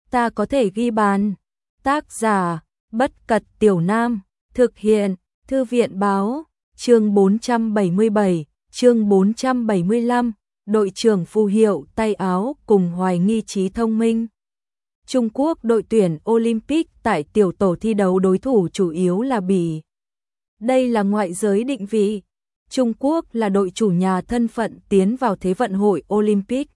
ta có thể ghi bàn. Tác giả, Bất Cật Tiểu Nam, thực hiện, Thư viện Báo, chương 477, chương 475, đội trưởng phù hiệu tay áo cùng hoài nghi trí thông minh. Trung Quốc đội tuyển Olympic tại tiểu tổ thi đấu đối thủ chủ yếu là Bỉ. Đây là ngoại giới định vị. Trung Quốc là đội chủ nhà thân phận tiến vào Thế vận hội Olympic.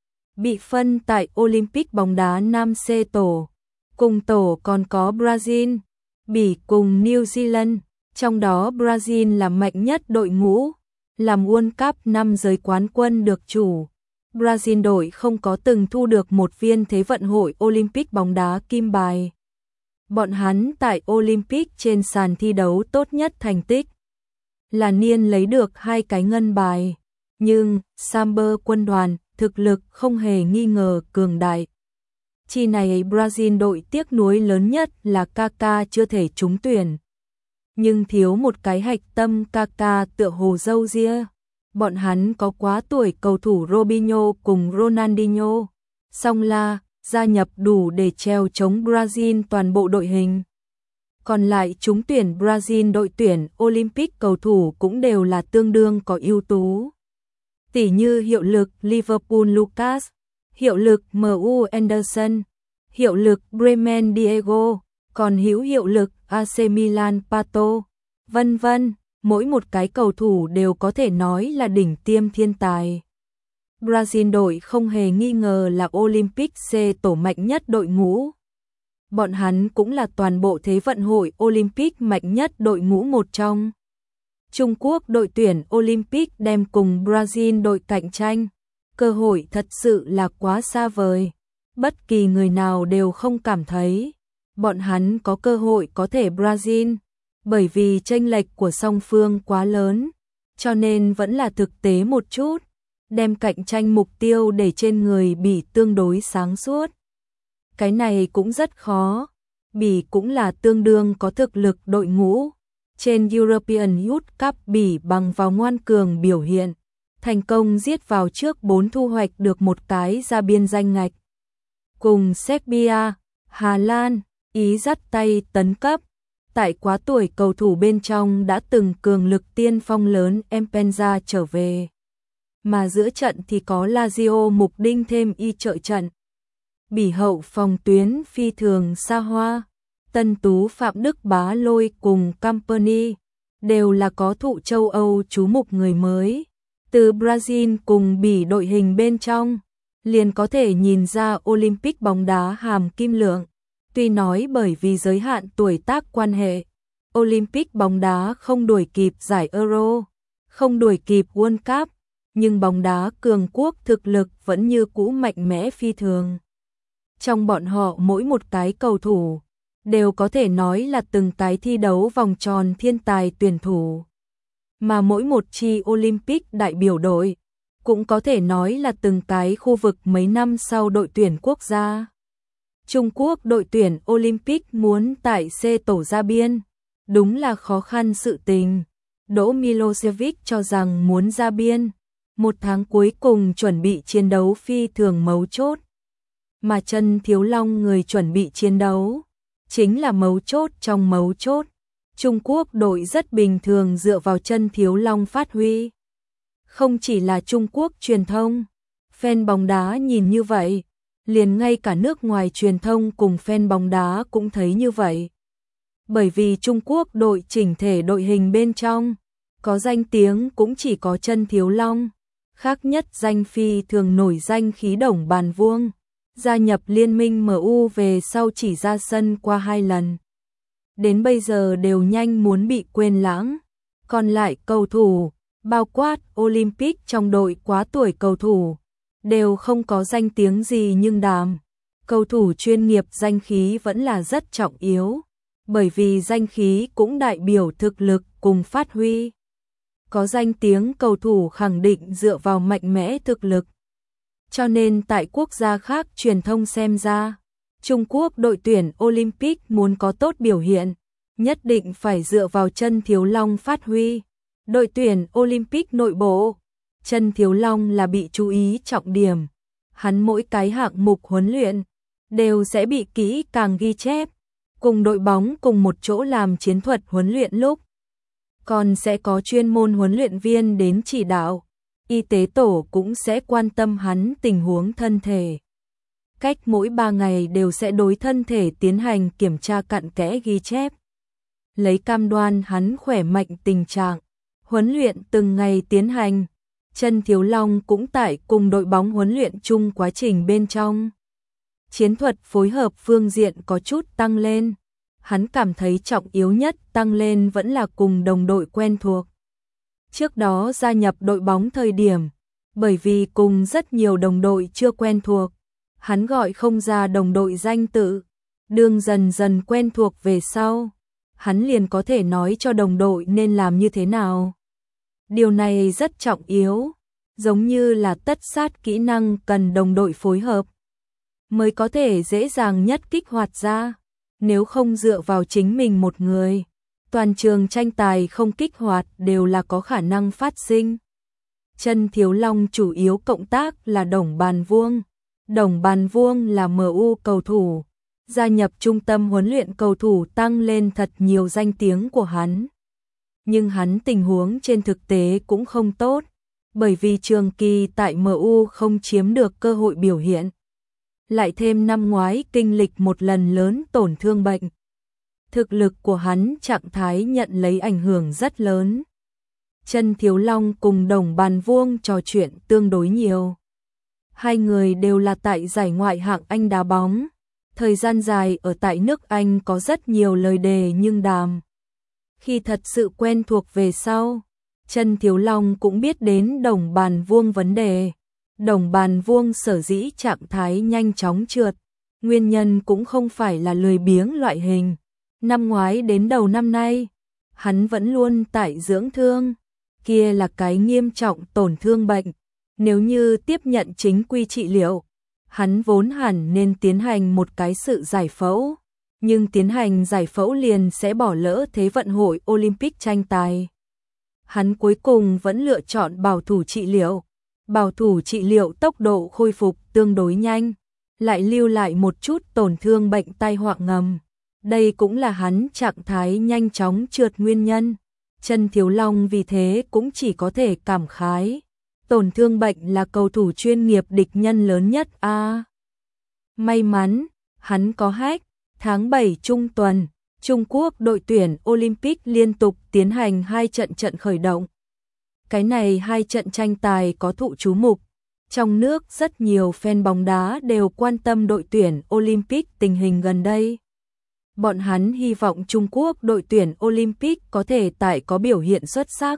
Bị phân tại Olympic bóng đá nam C tổ. Cùng tổ còn có Brazil, Bỉ cùng New Zealand, trong đó Brazil là mạnh nhất đội ngũ, làm World Cup 5 giới quán quân được chủ. Brazil đội không có từng thu được một viên Thế vận hội Olympic bóng đá kim bài. Bọn hắn tại Olympic trên sàn thi đấu tốt nhất thành tích là niên lấy được 2 cái ngân bài, nhưng Samba quân đoàn thực lực không hề nghi ngờ cường đại. Chi này Brazil đội tiếc nuối lớn nhất là Kaká chưa thể trúng tuyển. Nhưng thiếu một cái hạch tâm Kaká tựa hồ râu ria. Bọn hắn có quá tuổi cầu thủ Robinho cùng Ronaldinho, song la gia nhập đủ để treo chống Brazil toàn bộ đội hình. Còn lại trúng tuyển Brazil đội tuyển Olympic cầu thủ cũng đều là tương đương có ưu tú. Tỉ như hiệu lực Liverpool Lucas, hiệu lực MU Anderson, hiệu lực Bremen Diego, còn hiệu lực AC Milan Pato, vân vân. Mỗi một cái cầu thủ đều có thể nói là đỉnh tiêm thiên tài. Brazil đội không hề nghi ngờ là Olympic C tổ mạnh nhất đội ngũ. Bọn hắn cũng là toàn bộ Thế vận hội Olympic mạnh nhất đội ngũ một trong. Trung Quốc đội tuyển Olympic đem cùng Brazil đội cạnh tranh, cơ hội thật sự là quá xa vời. Bất kỳ người nào đều không cảm thấy bọn hắn có cơ hội có thể Brazil, bởi vì chênh lệch của song phương quá lớn, cho nên vẫn là thực tế một chút, đem cạnh tranh mục tiêu để trên người Bỉ tương đối sáng suốt. Cái này cũng rất khó, Bỉ cũng là tương đương có thực lực đội ngũ. Trên European Youth Cup Bỉ bằng vào ngoan cường biểu hiện, thành công giết vào trước 4 thu hoạch được một cái ra biên danh ngạch. Cùng Serbia, Hà Lan, Ý dắt tay tấn cấp. Tại quá tuổi cầu thủ bên trong đã từng cường lực tiên phong lớn Mpenza trở về. Mà giữa trận thì có Lazio Mục Đinh thêm y trợ trận. Bỉ hậu phòng tuyến phi thường xa hoa. Tân Tú Phạm Đức Bá Lôi cùng Company đều là có thụ châu Âu chú mục người mới. Từ Brazil cùng Bỉ đội hình bên trong, liền có thể nhìn ra Olympic bóng đá hàm kim lượng. Tuy nói bởi vì giới hạn tuổi tác quan hệ, Olympic bóng đá không đuổi kịp giải Euro, không đuổi kịp World Cup, nhưng bóng đá cường quốc thực lực vẫn như cũ mạnh mẽ phi thường. Trong bọn họ mỗi một cái cầu thủ đều có thể nói là từng cái thi đấu vòng tròn thiên tài tuyển thủ. Mà mỗi một chi Olympic đại biểu đội cũng có thể nói là từng cái khu vực mấy năm sau đội tuyển quốc gia. Trung Quốc đội tuyển Olympic muốn tại C tổ ra biên, đúng là khó khăn sự tình. Đỗ Milosevic cho rằng muốn ra biên, một tháng cuối cùng chuẩn bị chiến đấu phi thường mấu chốt. Mà Trần Thiếu Long người chuẩn bị chiến đấu, chính là mấu chốt trong mấu chốt. Trung Quốc đội rất bình thường dựa vào Trần Thiếu Long phát huy. Không chỉ là Trung Quốc truyền thông, fan bóng đá nhìn như vậy, liền ngay cả nước ngoài truyền thông cùng fan bóng đá cũng thấy như vậy. Bởi vì Trung Quốc đội chỉnh thể đội hình bên trong, có danh tiếng cũng chỉ có Trần Thiếu Long, khác nhất danh phi thường nổi danh Khí Đổng Bàn Vuông, gia nhập liên minh MU về sau chỉ ra sân qua 2 lần. Đến bây giờ đều nhanh muốn bị quên lãng. Còn lại cầu thủ, bao quát Olympic trong đội quá tuổi cầu thủ, đều không có danh tiếng gì nhưng cầu thủ chuyên nghiệp danh khí vẫn là rất trọng yếu, bởi vì danh khí cũng đại biểu thực lực cùng phát huy. Có danh tiếng cầu thủ khẳng định dựa vào mạnh mẽ thực lực. Cho nên tại quốc gia khác truyền thông xem ra, Trung Quốc đội tuyển Olympic muốn có tốt biểu hiện, nhất định phải dựa vào Trần Thiếu Long phát huy. Đội tuyển Olympic nội bộ, Trần Thiếu Long là bị chú ý trọng điểm. Hắn mỗi cái hạng mục huấn luyện đều sẽ bị kỹ càng ghi chép, cùng đội bóng cùng một chỗ làm chiến thuật huấn luyện lúc. Còn sẽ có chuyên môn huấn luyện viên đến chỉ đạo, y tế tổ cũng sẽ quan tâm hắn tình huống thân thể. Cách mỗi 3 ngày đều sẽ đối thân thể tiến hành kiểm tra cặn kẽ ghi chép. Lấy cam đoan hắn khỏe mạnh tình trạng, huấn luyện từng ngày tiến hành. Trần Thiếu Long cũng tại cùng đội bóng huấn luyện chung quá trình bên trong. Chiến thuật phối hợp phương diện có chút tăng lên. Hắn cảm thấy trọng yếu nhất tăng lên vẫn là cùng đồng đội quen thuộc. Trước đó gia nhập đội bóng thời điểm, bởi vì cùng rất nhiều đồng đội chưa quen thuộc, hắn gọi không ra đồng đội danh tự. Đương dần dần quen thuộc về sau, hắn liền có thể nói cho đồng đội nên làm như thế nào. Điều này rất trọng yếu, giống như là tất sát kỹ năng cần đồng đội phối hợp, mới có thể dễ dàng nhất kích hoạt ra. Nếu không dựa vào chính mình một người, toàn trường tranh tài không kích hoạt đều là có khả năng phát sinh. Trần Thiếu Long chủ yếu cộng tác là Đồng Bàn Vuông. Đồng Bàn Vuông là MU cầu thủ, gia nhập trung tâm huấn luyện cầu thủ tăng lên thật nhiều danh tiếng của hắn. Nhưng hắn tình huống trên thực tế cũng không tốt, bởi vì trường kỳ tại MU không chiếm được cơ hội biểu hiện. Lại thêm năm ngoái kinh lịch một lần lớn tổn thương bệnh. Thực lực của hắn trạng thái nhận lấy ảnh hưởng rất lớn. Trần Thiếu Long cùng Đồng Bàn Vuông trò chuyện tương đối nhiều. Hai người đều là tại giải ngoại hạng Anh đá bóng. Thời gian dài ở tại nước Anh có rất nhiều lời đề nhưng đàm. Khi thật sự quen thuộc về sau, Trần Thiếu Long cũng biết đến Đồng Bàn Vuông vấn đề. Đồng Bàn Vuông sở dĩ trạng thái nhanh chóng trượt, nguyên nhân cũng không phải là lười biếng loại hình. Năm ngoái đến đầu năm nay, hắn vẫn luôn tại dưỡng thương, kia là cái nghiêm trọng tổn thương bệnh. Nếu như tiếp nhận chính quy trị liệu, hắn vốn hẳn nên tiến hành một cái sự giải phẫu, nhưng tiến hành giải phẫu liền sẽ bỏ lỡ Thế vận hội Olympic tranh tài. Hắn cuối cùng vẫn lựa chọn bảo thủ trị liệu. Bảo thủ trị liệu tốc độ khôi phục tương đối nhanh, lại lưu lại một chút tổn thương bệnh tai họa ngầm. Đây cũng là hắn trạng thái nhanh chóng trượt nguyên nhân. Trần Thiếu Long vì thế cũng chỉ có thể cảm khái. Tổn thương bệnh là cầu thủ chuyên nghiệp địch nhân lớn nhất a. May mắn, hắn có hack. Tháng 7 trung tuần, Trung Quốc đội tuyển Olympic liên tục tiến hành 2 trận khởi động. Cái này 2 trận tranh tài có thụ chú mục. Trong nước rất nhiều fan bóng đá đều quan tâm đội tuyển Olympic tình hình gần đây. Bọn hắn hy vọng Trung Quốc đội tuyển Olympic có thể tại có biểu hiện xuất sắc.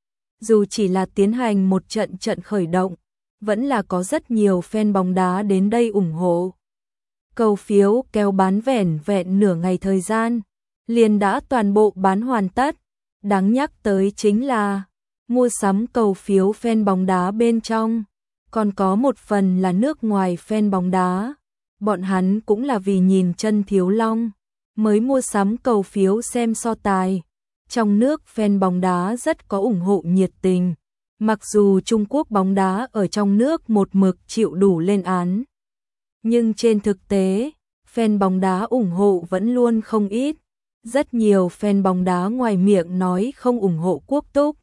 Dù chỉ là tiến hành một trận khởi động, vẫn là có rất nhiều fan bóng đá đến đây ủng hộ. Cầu phiếu kéo bán vẻn vẹn nửa ngày thời gian, liền đã toàn bộ bán hoàn tất. Đáng nhắc tới chính là mua sắm cầu phiếu fan bóng đá bên trong, còn có một phần là nước ngoài fan bóng đá. Bọn hắn cũng là vì nhìn Trần Thiếu Long mới mua sắm cầu phiếu xem so tài. Trong nước fan bóng đá rất có ủng hộ nhiệt tình, mặc dù Trung Quốc bóng đá ở trong nước một mực chịu đủ lên án. Nhưng trên thực tế, fan bóng đá ủng hộ vẫn luôn không ít. Rất nhiều fan bóng đá ngoài miệng nói không ủng hộ Quốc Túc,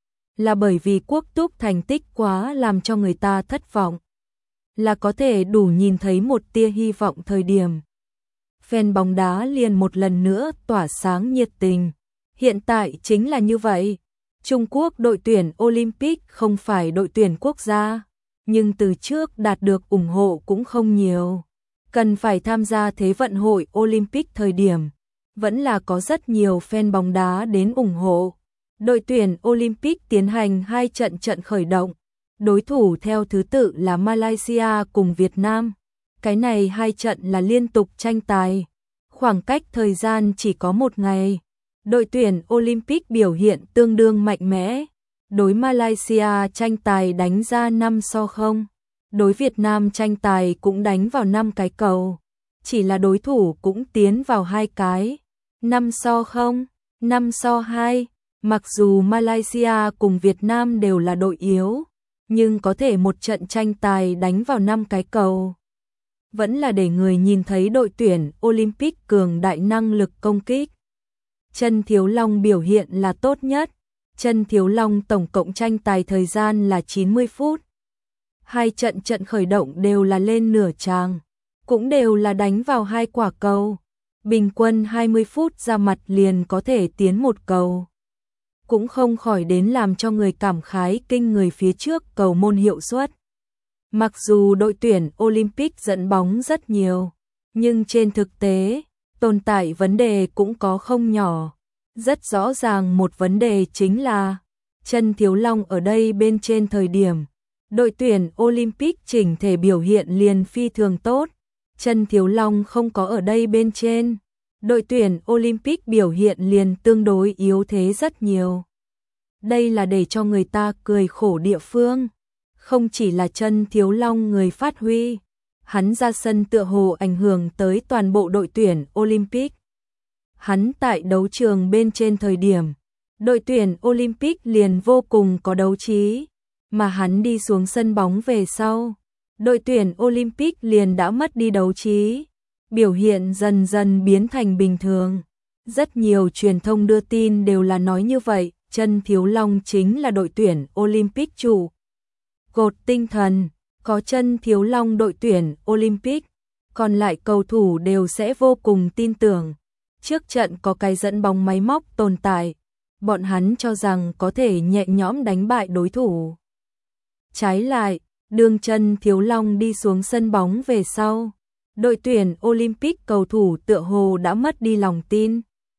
là bởi vì Quốc Túc thành tích quá làm cho người ta thất vọng. Là có thể đủ nhìn thấy một tia hy vọng thời điểm. Fan bóng đá liền một lần nữa tỏa sáng nhiệt tình. Hiện tại chính là như vậy. Trung Quốc đội tuyển Olympic không phải đội tuyển quốc gia, nhưng từ trước đạt được ủng hộ cũng không nhiều. Cần phải tham gia Thế vận hội Olympic thời điểm, vẫn là có rất nhiều fan bóng đá đến ủng hộ. Đội tuyển Olympic tiến hành 2 trận khởi động, đối thủ theo thứ tự là Malaysia cùng Việt Nam. Cái này 2 trận là liên tục tranh tài, khoảng cách thời gian chỉ có 1 ngày. Đội tuyển Olympic biểu hiện tương đương mạnh mẽ, đối Malaysia tranh tài đánh ra 5-0, đối Việt Nam tranh tài cũng đánh vào 5 cái cầu, chỉ là đối thủ cũng tiến vào 2 cái, 5-0, 5-2. Mặc dù Malaysia cùng Việt Nam đều là đội yếu, nhưng có thể một trận tranh tài đánh vào 5 cái cầu. vẫn là để người nhìn thấy đội tuyển Olympic cường đại năng lực công kích. Chân Thiếu Long biểu hiện là tốt nhất. Chân Thiếu Long tổng cộng tranh tài thời gian là 90 phút. Hai trận khởi động đều là lên nửa tràng, cũng đều là đánh vào 2 quả cầu. Bình quân 20 phút ra mặt liền có thể tiến 1 cầu. Cũng không khỏi đến làm cho người cảm khái kinh người phía trước cầu môn hiệu suất. Mặc dù đội tuyển Olympic dẫn bóng rất nhiều, nhưng trên thực tế, tồn tại vấn đề cũng có không nhỏ. Rất rõ ràng một vấn đề chính là Chân Thiếu Long ở đây bên trên thời điểm đội tuyển Olympic chỉnh thể biểu hiện liền phi thường tốt. Chân Thiếu Long không có ở đây bên trên, đội tuyển Olympic biểu hiện liền tương đối yếu thế rất nhiều. Đây là để cho người ta cười khổ địa phương. Không chỉ là Chân Thiếu Long người phát huy, hắn ra sân tựa hồ ảnh hưởng tới toàn bộ đội tuyển Olympic. Hắn tại đấu trường bên trên thời điểm, đội tuyển Olympic liền vô cùng có đấu trí, mà hắn đi xuống sân bóng về sau, đội tuyển Olympic liền đã mất đi đấu trí, biểu hiện dần dần biến thành bình thường. Rất nhiều truyền thông đưa tin đều là nói như vậy, Chân Thiếu Long chính là đội tuyển Olympic trụ cột tinh thần, có Chân Thiếu Long đội tuyển Olympic, còn lại cầu thủ đều sẽ vô cùng tin tưởng. Trước trận có cái dẫn bóng máy móc tồn tại, bọn hắn cho rằng có thể nhẹ nhõm đánh bại đối thủ. Trái lại, đương Chân Thiếu Long đi xuống sân bóng về sau, đội tuyển Olympic cầu thủ tựa hồ đã mất đi lòng tin.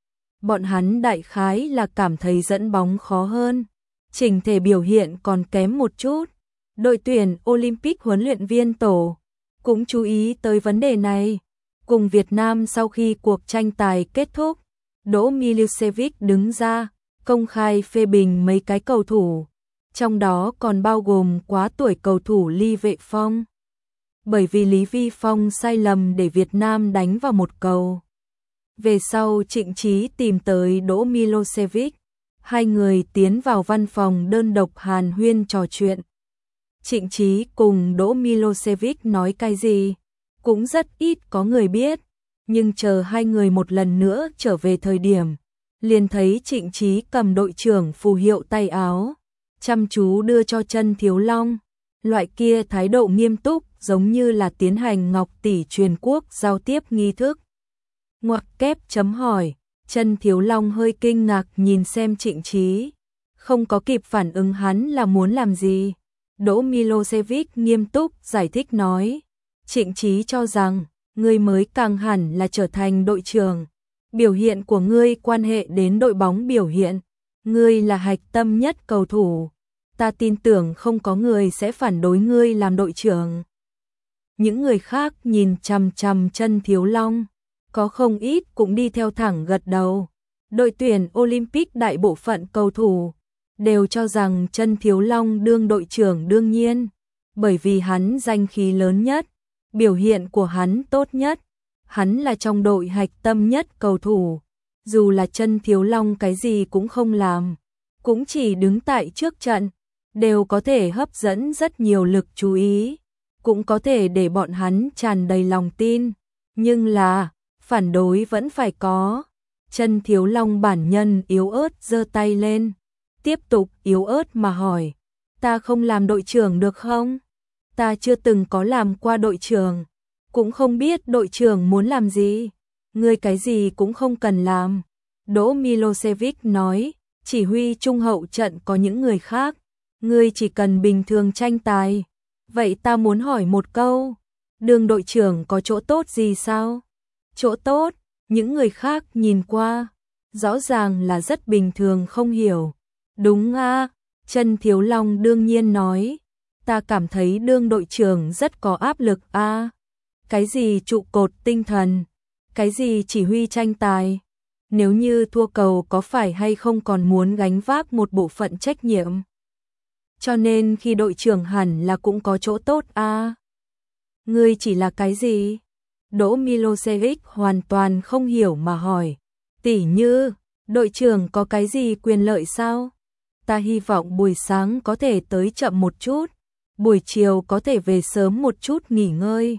Bọn hắn đại khái là cảm thấy dẫn bóng khó hơn, chỉnh thể biểu hiện còn kém một chút. Đội tuyển Olympic huấn luyện viên tổ cũng chú ý tới vấn đề này. Cùng Việt Nam sau khi cuộc tranh tài kết thúc, Đỗ Milicevic đứng ra, công khai phê bình mấy cái cầu thủ, trong đó còn bao gồm quá tuổi cầu thủ Lý Vệ Phong. Bởi vì Lý Vi Phong sai lầm để Việt Nam đánh vào 1 cầu. Về sau Trịnh Trí tìm tới Đỗ Milicevic, hai người tiến vào văn phòng đơn độc hàn huyên trò chuyện. Trịnh Trí cùng Đỗ Milicevic nói cái gì, cũng rất ít có người biết, nhưng chờ hai người một lần nữa trở về thời điểm, liền thấy Trịnh Trí cầm đội trưởng phù hiệu tay áo, chăm chú đưa cho Chân Thiếu Long, loại kia thái độ nghiêm túc giống như là tiến hành ngọc tỷ truyền quốc giao tiếp nghi thức. Ngoặc kép chấm hỏi, Chân Thiếu Long hơi kinh ngạc nhìn xem Trịnh Trí, không có kịp phản ứng hắn là muốn làm gì. Đỗ Milicevic nghiêm túc giải thích nói, Trịnh Trí cho rằng, ngươi mới càng hẳn là trở thành đội trưởng. Biểu hiện của ngươi quan hệ đến đội bóng biểu hiện. Ngươi là hạch tâm nhất cầu thủ. Ta tin tưởng không có người sẽ phản đối ngươi làm đội trưởng. Những người khác nhìn chằm chằm Chân Thiếu Long, có không ít cũng đi theo thẳng gật đầu. Đội tuyển Olympic đại bộ phận cầu thủ đều cho rằng Chân Thiếu Long đương đội trưởng đương nhiên, bởi vì hắn danh khí lớn nhất, biểu hiện của hắn tốt nhất, hắn là trong đội hạch tâm nhất cầu thủ, dù là Chân Thiếu Long cái gì cũng không làm, cũng chỉ đứng tại trước trận, đều có thể hấp dẫn rất nhiều lực chú ý, cũng có thể để bọn hắn tràn đầy lòng tin, nhưng là, phản đối vẫn phải có. Chân Thiếu Long bản nhân yếu ớt giơ tay lên, tiếp tục yếu ớt mà hỏi, ta không làm đội trưởng được không? Ta chưa từng có làm qua đội trưởng, cũng không biết đội trưởng muốn làm gì, ngươi cái gì cũng không cần làm. Đỗ Milicevic nói, chỉ huy trung hậu trận có những người khác, ngươi chỉ cần bình thường tranh tài. Vậy ta muốn hỏi một câu, đương đội trưởng có chỗ tốt gì sao? Chỗ tốt, những người khác nhìn qua, rõ ràng là rất bình thường không hiểu. Đúng a, Chân Thiếu Long đương nhiên nói, ta cảm thấy đương đội trưởng rất có áp lực a. Cái gì trụ cột tinh thần, cái gì chỉ huy tranh tài, nếu như thua cầu có phải hay không còn muốn gánh vác một bộ phận trách nhiệm. Cho nên khi đội trưởng hẳn là cũng có chỗ tốt a. Ngươi chỉ là cái gì? Đỗ Milicevic hoàn toàn không hiểu mà hỏi, tỉ như, đội trưởng có cái gì quyền lợi sao? Ta hy vọng buổi sáng có thể tới chậm một chút, buổi chiều có thể về sớm một chút nghỉ ngơi.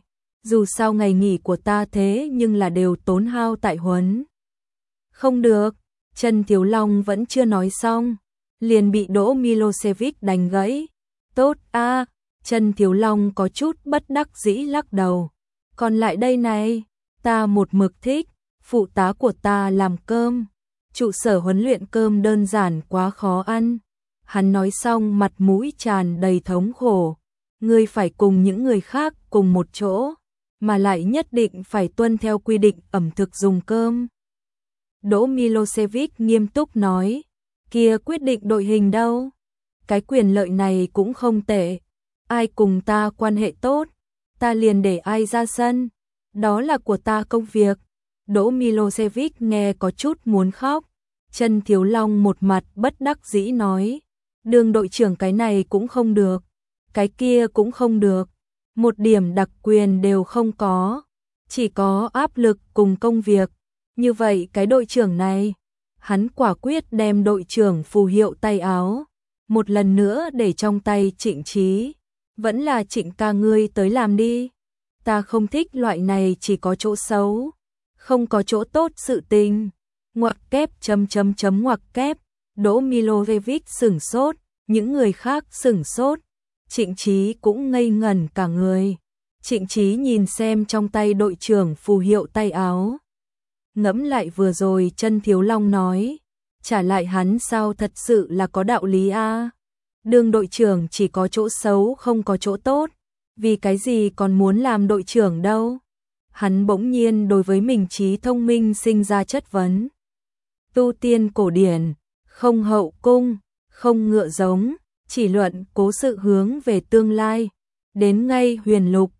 Dù sao ngày nghỉ của ta thế nhưng là đều tốn hao tại huấn. Không được, Trần Thiếu Long vẫn chưa nói xong, liền bị Đỗ Milosevic đánh gãy. Tốt a, Trần Thiếu Long có chút bất đắc dĩ lắc đầu. Còn lại đây này, ta một mực thích, phụ tá của ta làm cơm. Trụ sở huấn luyện cơm đơn giản quá khó ăn. Hắn nói xong mặt mũi tràn đầy thống khổ. Ngươi phải cùng những người khác cùng một chỗ, mà lại nhất định phải tuân theo quy định ẩm thực dùng cơm. Đỗ Milosevic nghiêm túc nói, kia quyết định đội hình đâu? Cái quyền lợi này cũng không tệ. Ai cùng ta quan hệ tốt, ta liền để ai ra sân. Đó là của ta công việc. Đỗ Milosevic nghe có chút muốn khóc. Trần Thiếu Long một mặt bất đắc dĩ nói, đường đội trưởng cái này cũng không được, cái kia cũng không được, một điểm đặc quyền đều không có, chỉ có áp lực cùng công việc. Như vậy cái đội trưởng này, hắn quả quyết đem đội trưởng phù hiệu tay áo một lần nữa để trong tay Trịnh Chí. Vẫn là Trịnh ca ngươi tới làm đi, ta không thích loại này chỉ có chỗ xấu, không có chỗ tốt sự tình. Ngoặc kép ngoặc kép. Đỗ Milosevic sửng sốt, những người khác sửng sốt. Trịnh Chí cũng ngây ngẩn cả người. Trịnh Chí nhìn xem trong tay đội trưởng phù hiệu tay áo. Ngẫm lại vừa rồi Trần Thiếu Long nói, trả lại hắn sao thật sự là có đạo lý a. Đường đội trưởng chỉ có chỗ xấu không có chỗ tốt, vì cái gì còn muốn làm đội trưởng đâu? Hắn bỗng nhiên đối với mình trí thông minh sinh ra chất vấn. Tu tiên cổ điển, không hậu cung, không ngựa giống, chỉ luận cố sự hướng về tương lai. Đến ngay huyền lục,